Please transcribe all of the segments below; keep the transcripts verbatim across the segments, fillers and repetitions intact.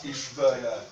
kis böjöl.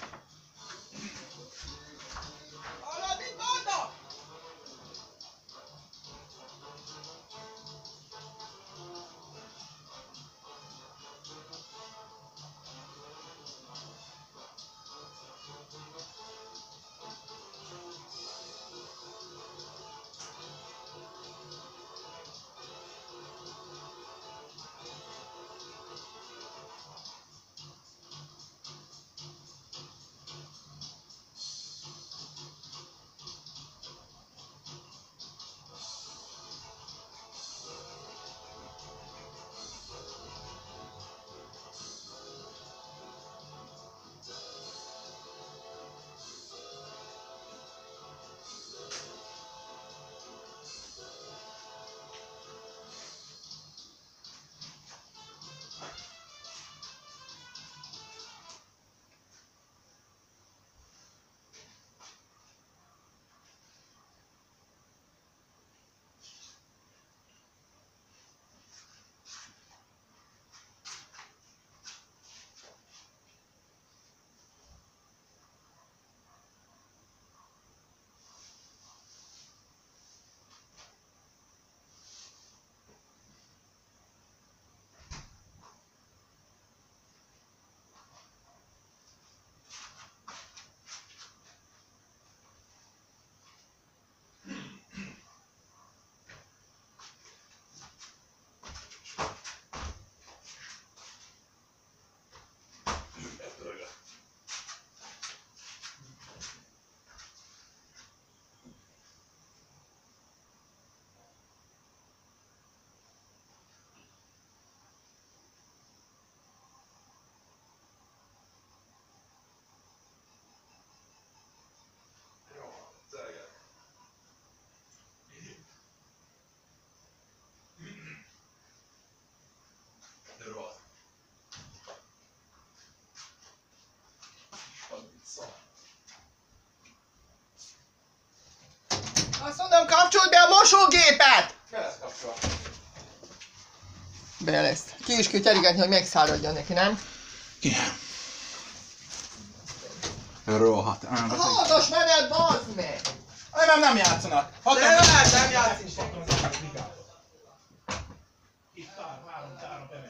Azt mondom, kapcsold be a mosógépet! Be lesz kapcsolva. Be lesz. Ki is kell teríteni, hogy megszáradjon neki, nem? Igen. Rohadt. Hatos menet, bazd meg! Nem, nem játszanak. Nem lehet, nem játszik. Itt három, három, három bemegy.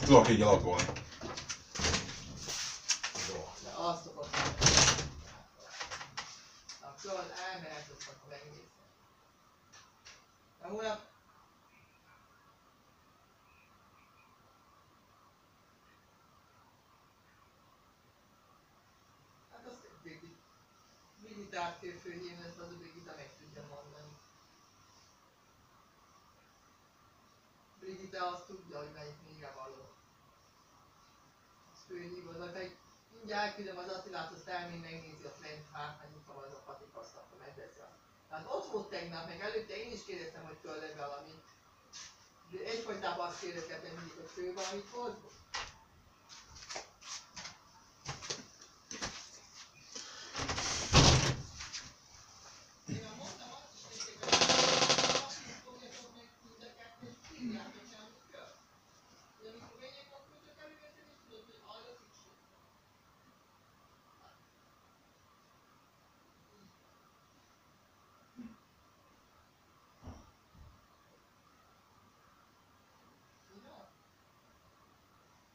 Tudok így alakulni. De azt szokott. Akkor elmehetsz, akkor megnézem. De holnap... Hát azt Brigitte... Brigittát kell fölhívni, ezt az a Brigitta meg tudja mondani. Brigitte azt tudja, hogy melyik mire való. Azt fölhívod, vagy pedig mindjárt elküldöm az Attilát, azt elmény megnézi ott lent, hát megnyitva az a patika, azt akkor megveszi azt. Tehát ott volt tegnap, meg előtte én is kérdeztem, hogy kell-e valamit. De egyfolytában azt kérdeztem mindig, hogy fő valamit volt. Én már mondtam azt is nektek, hogy azt is fogjatok meg mind a kettőt, írjátok el, amit kell. De amikor megyek, akkor tudok elővetni, és tudod, hogy arra szükség. Ja.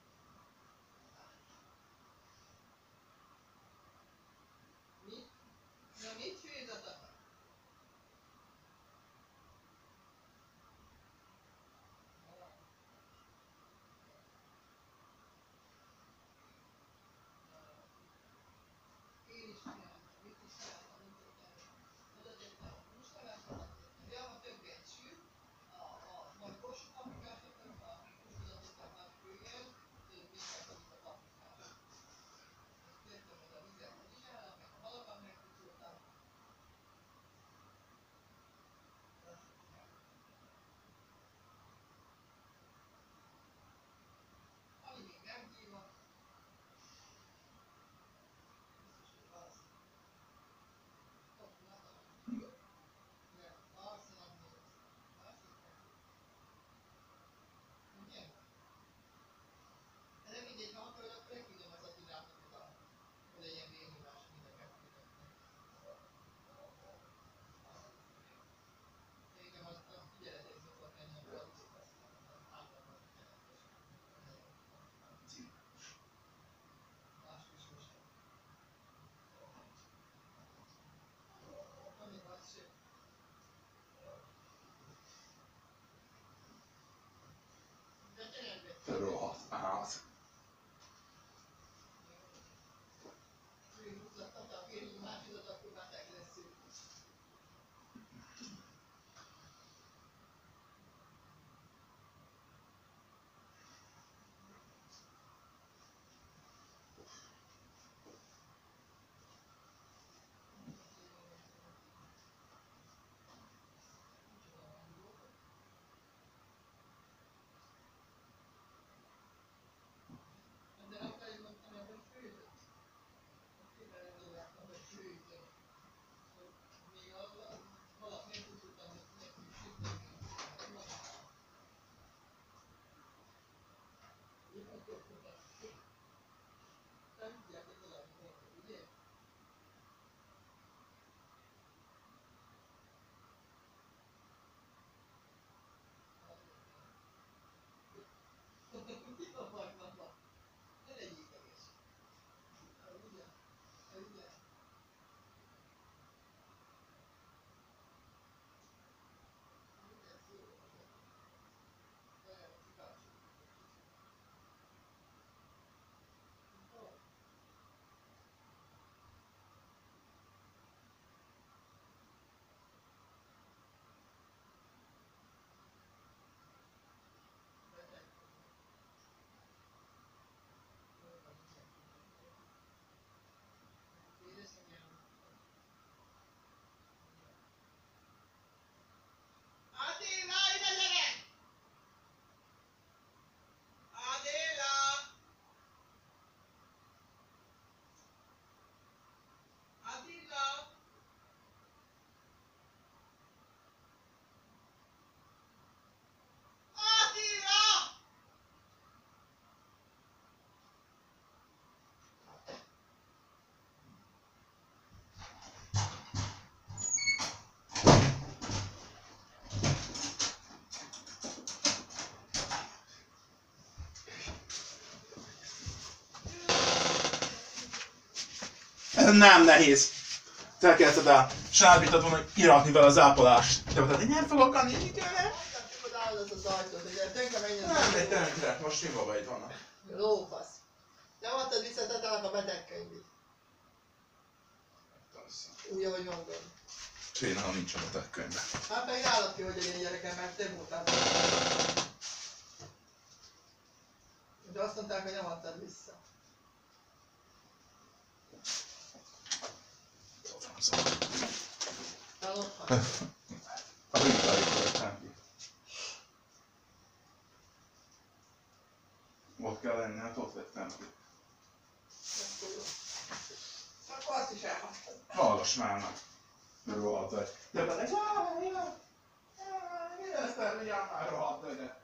Nem nehéz. Te kezdted el. Sárbítad volna, hogy iratni vele az ápolást. Te mondtad, hogy nem fogok adni, így kell. Tudod, állod az ajtót, hogy tönkre menjen. Nem megy tönkre, most mi babaid vannak. Lófasz. Nem adtad vissza Tatának a betegkönyvét. Úgy, ahogy mondod. Sajnálom, nincs a betegkönyvben. Hát pedig állad ki, hogy a én gyerekem, mert te voltál. De azt mondták, hogy nem adtad vissza. Hát ott hagyom. A brinkáikról vettem ki. Ott kell lenni, hát ott vettem ki. Akkor azt is elhagytad. Hallgass már meg. Rohadt vagy. De pedig, jaj, jaj. Én ezt nem mondjam már rohadt vagy, de.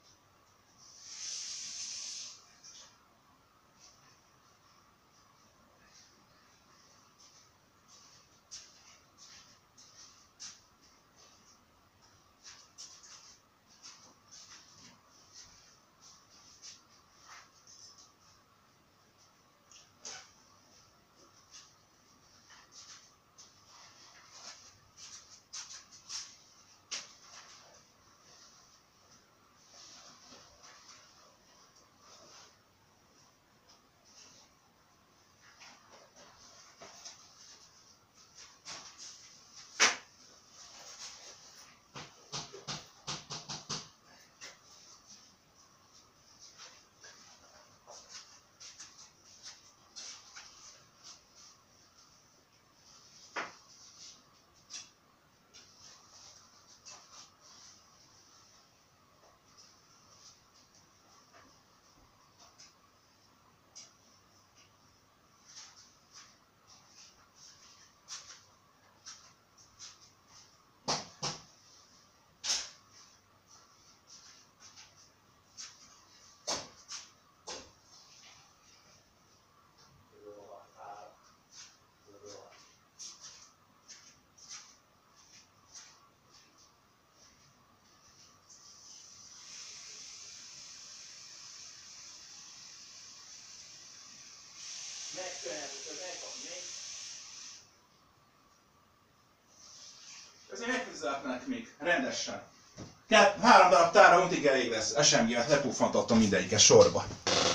Ezért megfizetnek még, rendesen. Kett, három darab tára untig elég lesz, es em gé-vel lepuffantottam mindegyiket sorba.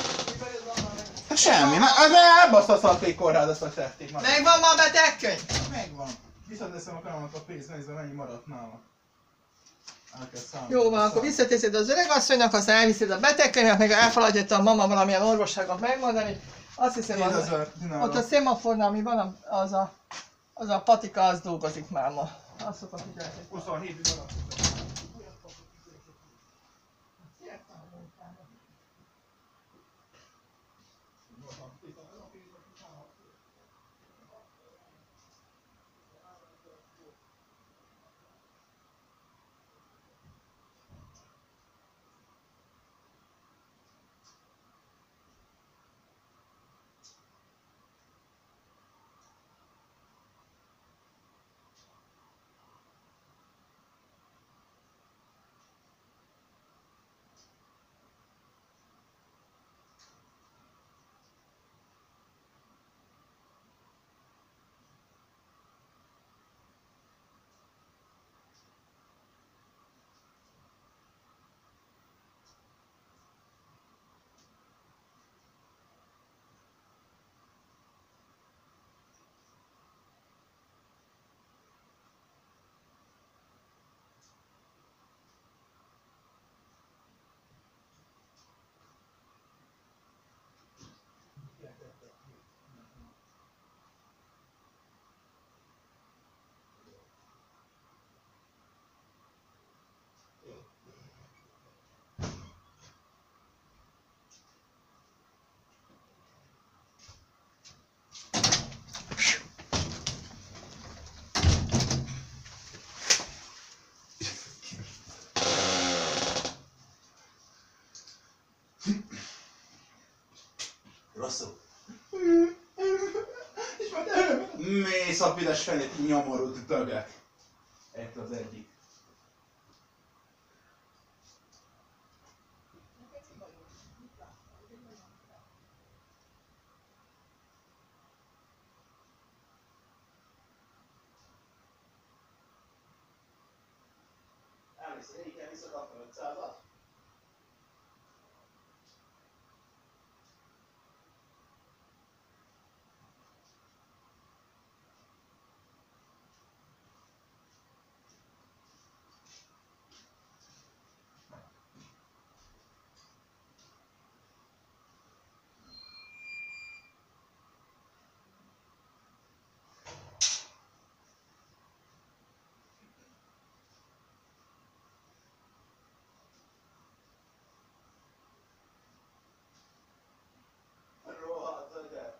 Hát semmi, ne, de elbasztasz a kórház, ezt a tették. Megvan ma a betegkönyv? Megvan. Visszateszem a kanalat a pénzt, nézve mennyi maradt nála. Jó van, akkor visszateszed az öregasszonynak, aztán elviszed a betegkönyvet, meg elfelejtette a mama valamilyen orvosságot megmondani. Azt hiszem, az, ott a szemafornál, ami van, az a, az a patika, az dolgozik már ma. Azt szokott figyelni. huszonhét maradt. Rosszul. Mész a pides felét nyomorult dögek. Egy az egyik. elviszed, egyik elviszed a ötszázat. Rohadt, de.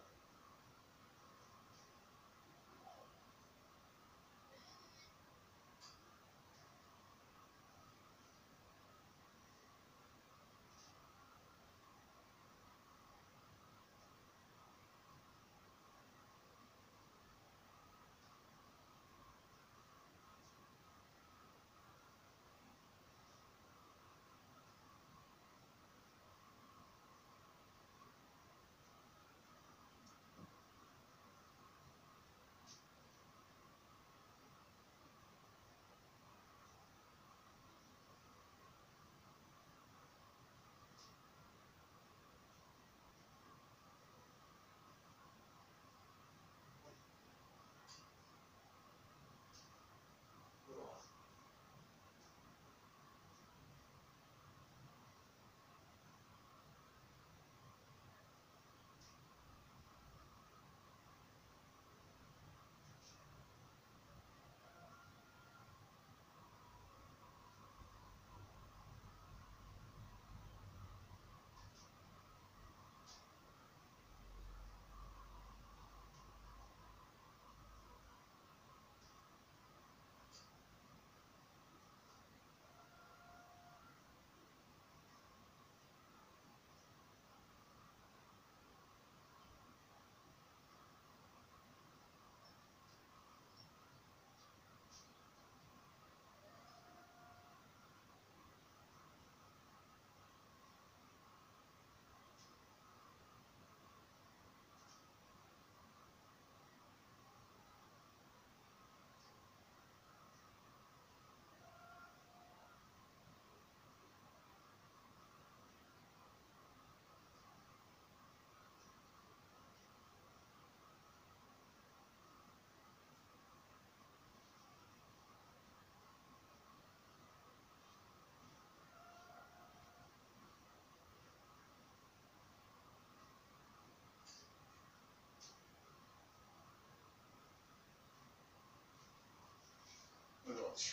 Rossz.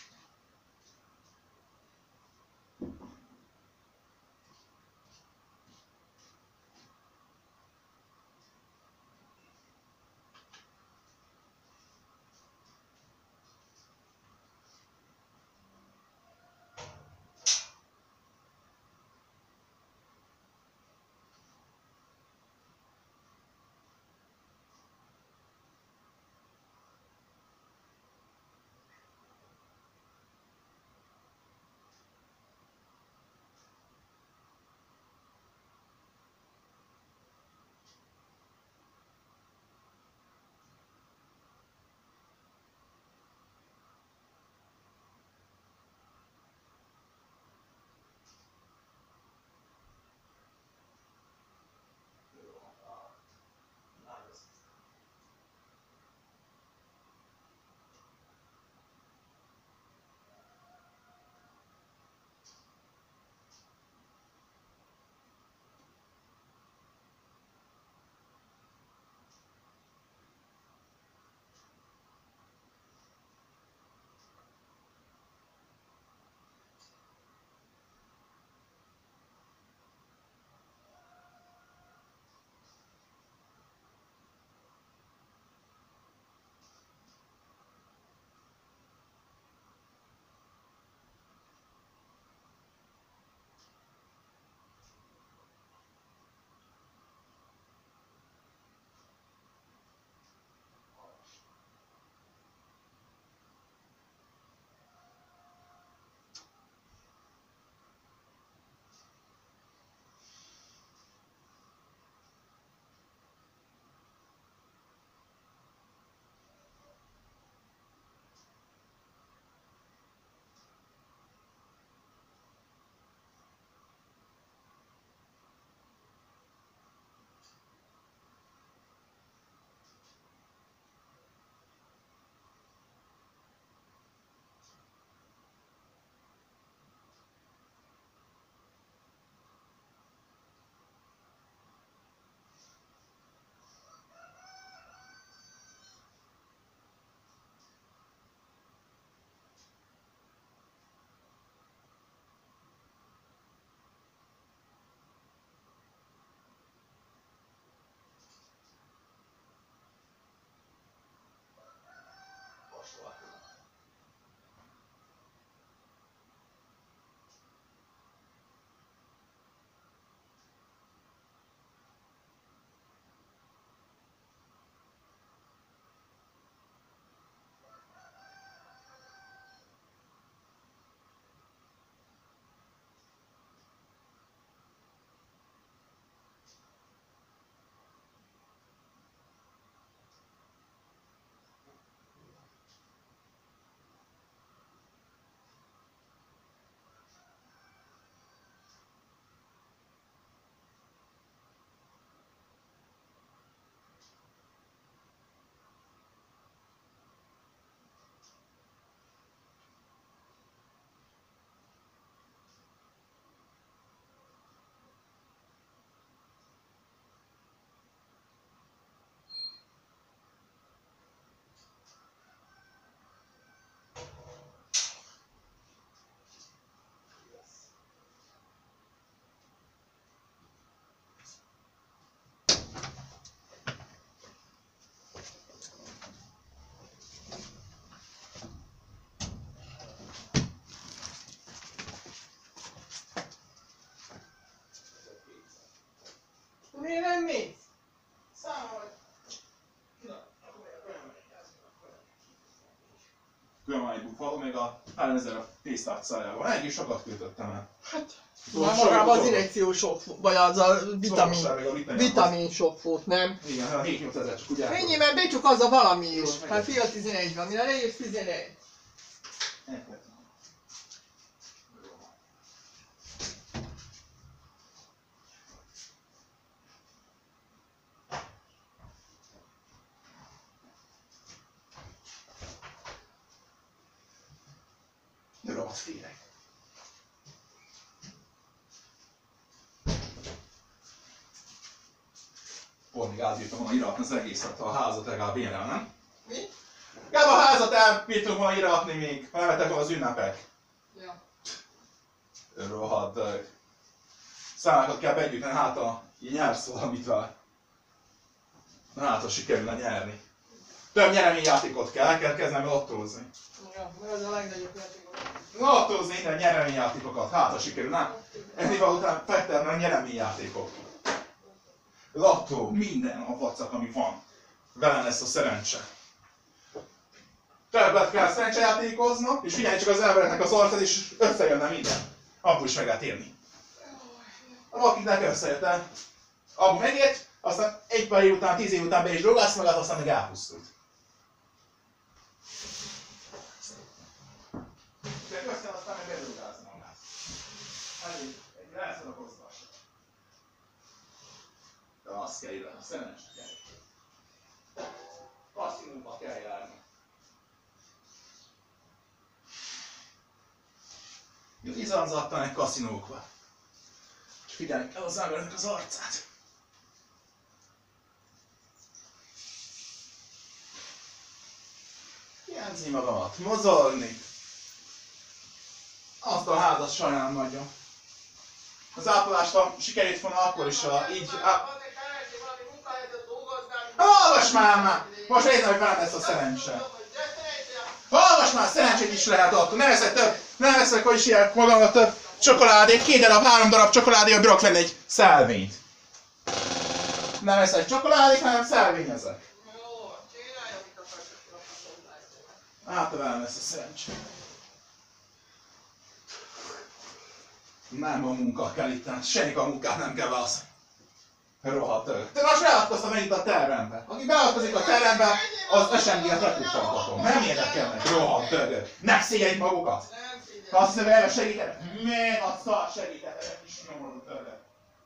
mész? Számolj! Külön egy bufalo, még a háromezer a pénztárc szájával. Egy is sokat költöttem el. Hát, Szóval már magában az sok- injekció sok, vagy az a vitamin, Szorosság, meg a vitamin. vitamin sok volt, nem? Igen, a hét-nyolc ezer csak úgy Ennyi, elköltöttem. mert becsuk az a valami is. Jó, Hát fél tizenegy van, mire leírsz tizenegy. De rohadt félek. Pont még átbírtam volna iratni az egészet, a házat legalább énrel, nem? Mi? Legalább a házat elbírtam volna iratni még, ha nem lettek volna az ünnepek. Ja. Rohadt dolog. Számokat kell begyűjteni, hát a így nyersz valamit vele. Na hát, ha sikerülne nyerni. Több nyereményjátékot kell, el kell kezdeni lottózni. Ja, mert az a legnagyobb játékok. Lottózni minden nyereményjátékokat, hát ha sikerülne. Ennél után fektetni a nyereményjátékok. Lottó, minden a vacak, ami van. Velem lesz a szerencse. Többet kell szerencsejátékoznak, és figyelj csak az embereknek az arcát, és összejönne minden. Abból is meg lehet élni. Akiknek összejött el, abból megért, aztán egy pár év után, tíz év után be is drogálsz magát, aztán meg elpusztult. De aztán aztán meg bedrogálsz magát. Elég, egy rászadakozva se. De azt kell ide, a szerencsé kell. Kaszinóba kell járni. Izanzattan egy kaszinókba. És figyelni kell az embernek az arcát. Hiányzni magamat, mozogni. Azt a házat sajnálom nagyon. Az ápolásra sikerült volna akkor is, ha így... Á... Hallgass már már! Most nézem, hogy velem lesz a szerencse. Hallgass már, szerencsét is lehet attól. Ne veszek több, ne veszek, hogy is ilyen magamra több csokoládét. Két darab, három darab csokoládéval bírok venni egy szelvényt. Nem veszek csokoládét, hanem szelvényezek. Hát, ha velem lesz a szerencse. Nem a munka kell itt, senki a munkát nem kell válaszolni. Rohadt örök. Te most beavatkoztam megint a tervembe. Aki beavatkozik a tervembe, az es em gé-et lepuffantatom. Nem érdekelnek, rohadt örök. Ne szégyeljük magukat. Ha azt hiszem, hogy erre segítenek. Még a szar segítenek, egy kis nyomorult örök.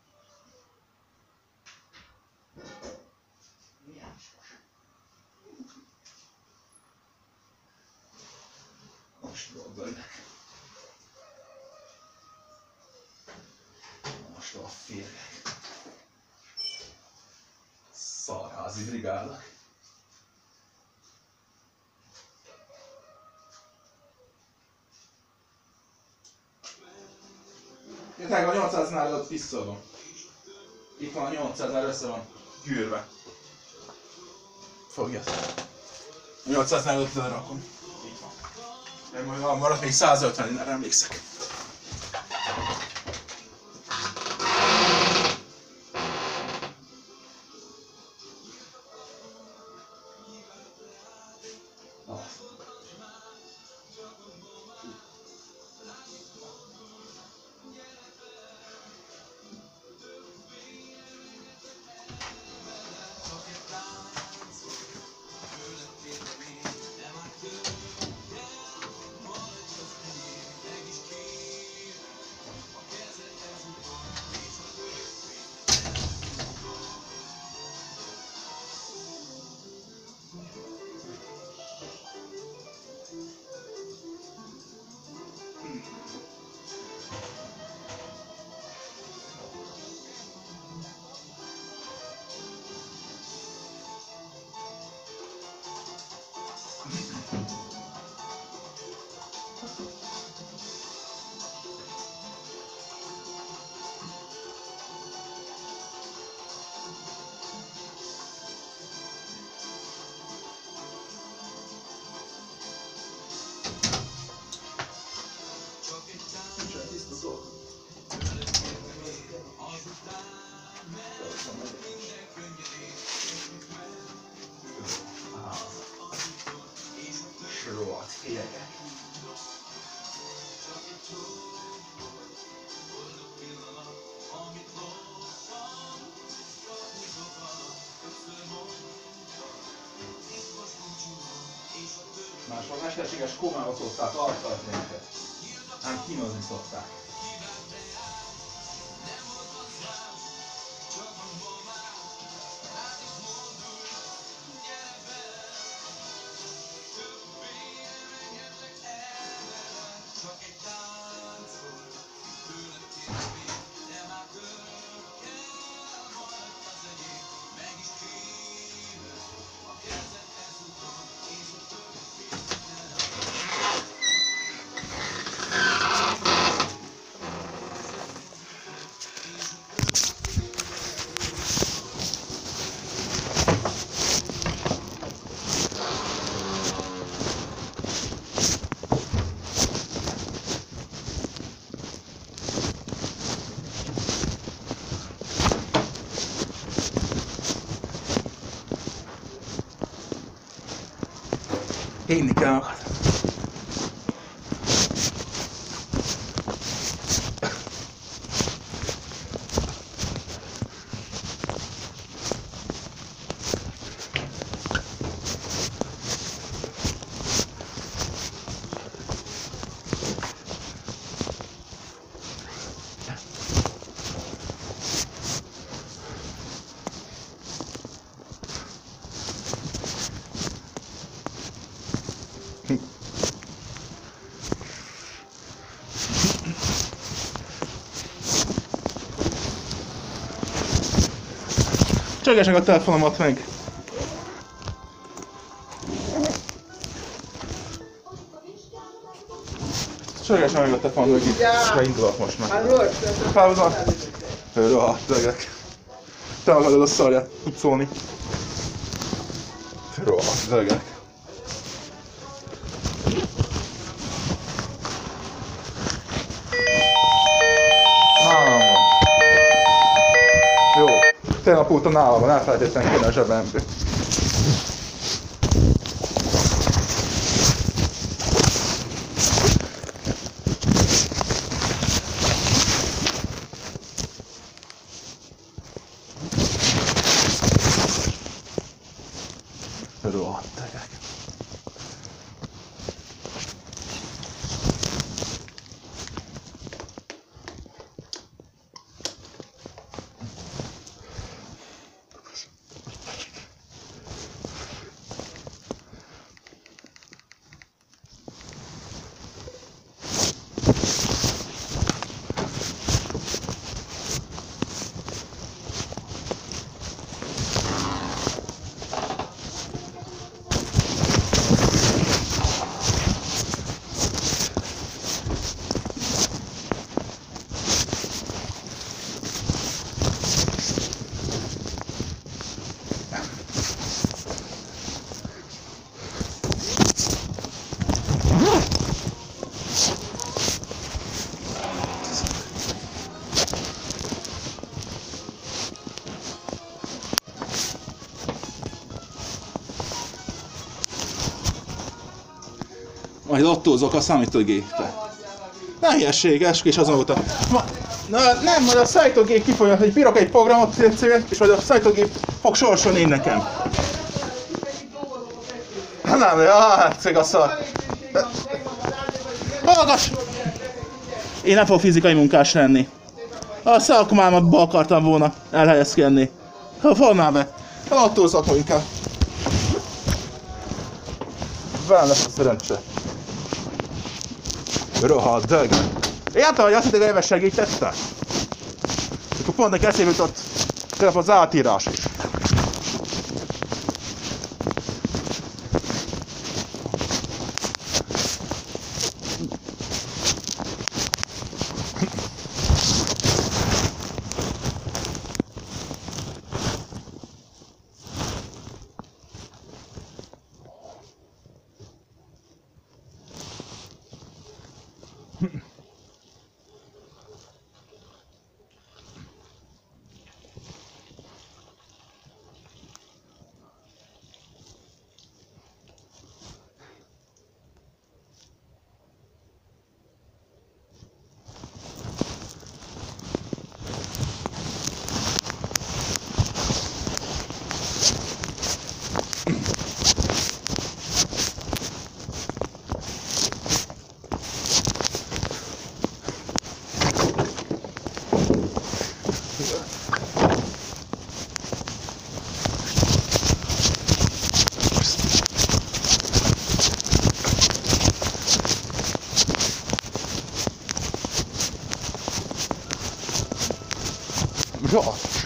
Milyen sos. Most gondolják. Most a férgek. Szarházi brigádak. Tényleg a nyolcszáznál ott visszaadom. Itt van a nyolcszáznál, össze van gyűrve. Fogjad. A nyolcszáznál ott lerakom. Itt van. Meg majd maradt még százötven, erre emlékszek. Azután meg a mesterséges kómába szokták tartani őket. Hát kínozni szokták. Hinni kell magad. Csörgesek a telefonomat meg! Csörgesek meg a telefonomat meg itt. Beindulok most már. Pauza! Rohadt legek. Te magadod a szarját tudsz szólni. Rohadt legek. Tegnap óta nálam van, elfelejtettem kéne a zsebembe. Rohadt tegek. Majd ottózok a számítógépbe. Ne hülyesség, esküvés azóta. Ma, na, nem, majd a számítógép kifolyam, hogy bírok egy programot, és majd a számítógép fog sorsolni én nekem. Nem, jaj, cég a szar. Hallgass! Én nem fogok fizikai munkás lenni. A szakmámba akartam volna elhelyezkedni. Ha volnál be, ottózok inkább. Velem lesz a szerencse. Rohadt dög. Értem, hogy azt hittem, hogy ebben segítettek? Akkor pont neki eszébe jutott az átírás is. Zsas.